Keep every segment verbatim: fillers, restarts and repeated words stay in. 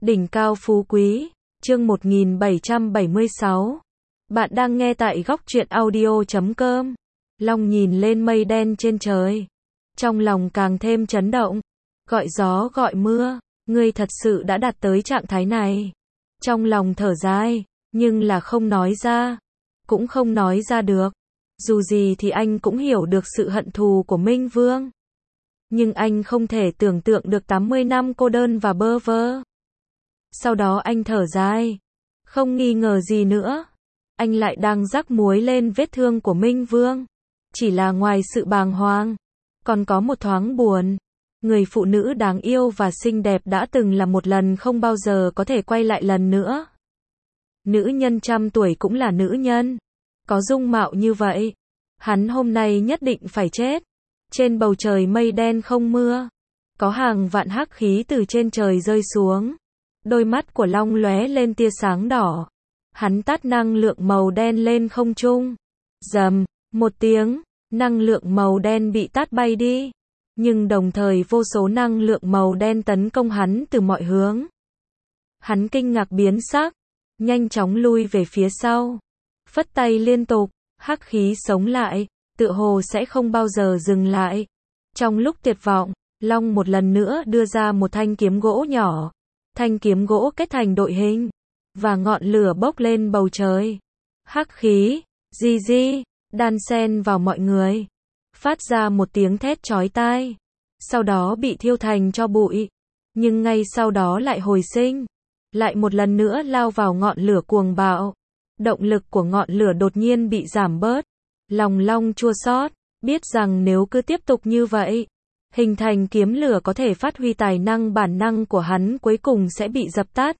Đỉnh cao phú quý, chương một nghìn bảy trăm bảy mươi sáu. Bạn đang nghe tại góc truyện audio chấm com. Long nhìn lên mây đen trên trời, trong lòng càng thêm chấn động. Gọi gió gọi mưa, ngươi thật sự đã đạt tới trạng thái này. Trong lòng thở dài, nhưng là không nói ra, cũng không nói ra được. Dù gì thì anh cũng hiểu được sự hận thù của Minh Vương. Nhưng anh không thể tưởng tượng được tám mươi năm cô đơn và bơ vơ. Sau đó anh thở dài, không nghi ngờ gì nữa. Anh lại đang rắc muối lên vết thương của Minh Vương. Chỉ là ngoài sự bàng hoàng, còn có một thoáng buồn. Người phụ nữ đáng yêu và xinh đẹp đã từng là một lần không bao giờ có thể quay lại lần nữa. Nữ nhân trăm tuổi cũng là nữ nhân. Có dung mạo như vậy, hắn hôm nay nhất định phải chết. Trên bầu trời mây đen không mưa, có hàng vạn hắc khí từ trên trời rơi xuống. Đôi mắt của Long lóe lên tia sáng đỏ. Hắn tát năng lượng màu đen lên không trung. Rầm, một tiếng, năng lượng màu đen bị tát bay đi. Nhưng đồng thời vô số năng lượng màu đen tấn công hắn từ mọi hướng. Hắn kinh ngạc biến sắc, nhanh chóng lui về phía sau. Phất tay liên tục, hắc khí sống lại, tựa hồ sẽ không bao giờ dừng lại. Trong lúc tuyệt vọng, Long một lần nữa đưa ra một thanh kiếm gỗ nhỏ. Thanh kiếm gỗ kết thành đội hình, và ngọn lửa bốc lên bầu trời. Hắc khí, di di, đan xen vào mọi người, phát ra một tiếng thét chói tai. Sau đó bị thiêu thành tro bụi, nhưng ngay sau đó lại hồi sinh, lại một lần nữa lao vào ngọn lửa cuồng bạo. Động lực của ngọn lửa đột nhiên bị giảm bớt. Lòng Long chua xót, biết rằng nếu cứ tiếp tục như vậy, hình thành kiếm lửa có thể phát huy tài năng bản năng của hắn cuối cùng sẽ bị dập tắt.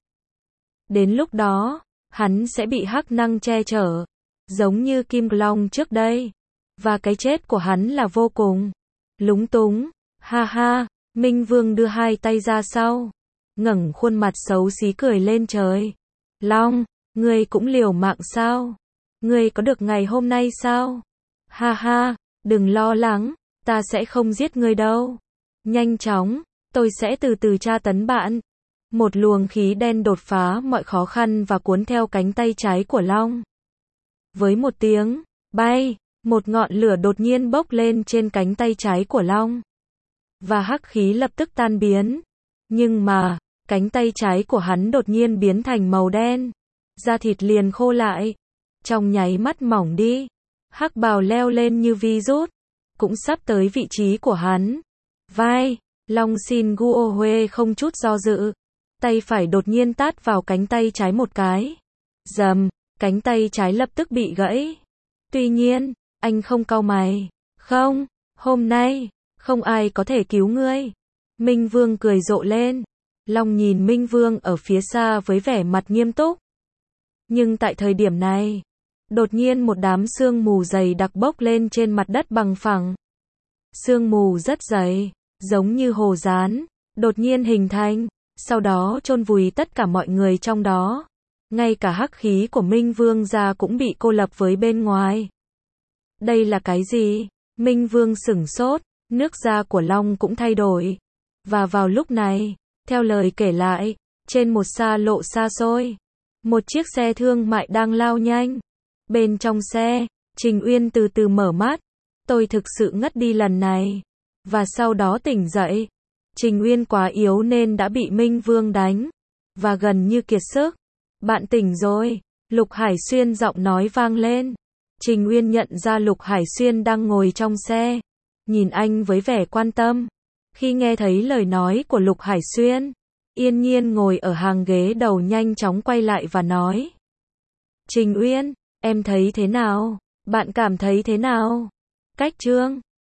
Đến lúc đó, hắn sẽ bị hắc năng che chở, giống như Kim Long trước đây. Và cái chết của hắn là vô cùng lúng túng. Ha ha, Minh Vương đưa hai tay ra sau, ngẩng khuôn mặt xấu xí cười lên trời. Long, ngươi cũng liều mạng sao? Ngươi có được ngày hôm nay sao? Ha ha, đừng lo lắng, ta sẽ không giết ngươi đâu. Nhanh chóng, tôi sẽ từ từ tra tấn bạn. Một luồng khí đen đột phá mọi khó khăn và cuốn theo cánh tay trái của Long. Với một tiếng bay, một ngọn lửa đột nhiên bốc lên trên cánh tay trái của Long. Và hắc khí lập tức tan biến. Nhưng mà, cánh tay trái của hắn đột nhiên biến thành màu đen. Da thịt liền khô lại. Trong nháy mắt mỏng đi. Hắc bào leo lên như virus, cũng sắp tới vị trí của hắn. Vai, Long Xin Guo Huê không chút do dự. Tay phải đột nhiên tát vào cánh tay trái một cái. Rầm, cánh tay trái lập tức bị gãy. Tuy nhiên, anh không cau mày. Không, hôm nay, không ai có thể cứu ngươi. Minh Vương cười rộ lên. Long nhìn Minh Vương ở phía xa với vẻ mặt nghiêm túc. Nhưng tại thời điểm này, đột nhiên một đám sương mù dày đặc bốc lên trên mặt đất bằng phẳng. Sương mù rất dày, giống như hồ dán, đột nhiên hình thành, sau đó chôn vùi tất cả mọi người trong đó. Ngay cả hắc khí của Minh Vương ra cũng bị cô lập với bên ngoài. Đây là cái gì? Minh Vương sửng sốt, nước da của Long cũng thay đổi. Và vào lúc này, theo lời kể lại, trên một xa lộ xa xôi, một chiếc xe thương mại đang lao nhanh. Bên trong xe, Trình Uyên từ từ mở mắt. Tôi thực sự ngất đi lần này. Và sau đó tỉnh dậy. Trình Uyên quá yếu nên đã bị Minh Vương đánh. Và gần như kiệt sức. Bạn tỉnh rồi. Lục Hải Xuyên giọng nói vang lên. Trình Uyên nhận ra Lục Hải Xuyên đang ngồi trong xe. Nhìn anh với vẻ quan tâm. Khi nghe thấy lời nói của Lục Hải Xuyên, Yên Nhiên ngồi ở hàng ghế đầu nhanh chóng quay lại và nói. Trình Uyên, em thấy thế nào? Bạn cảm thấy thế nào? Cách trương,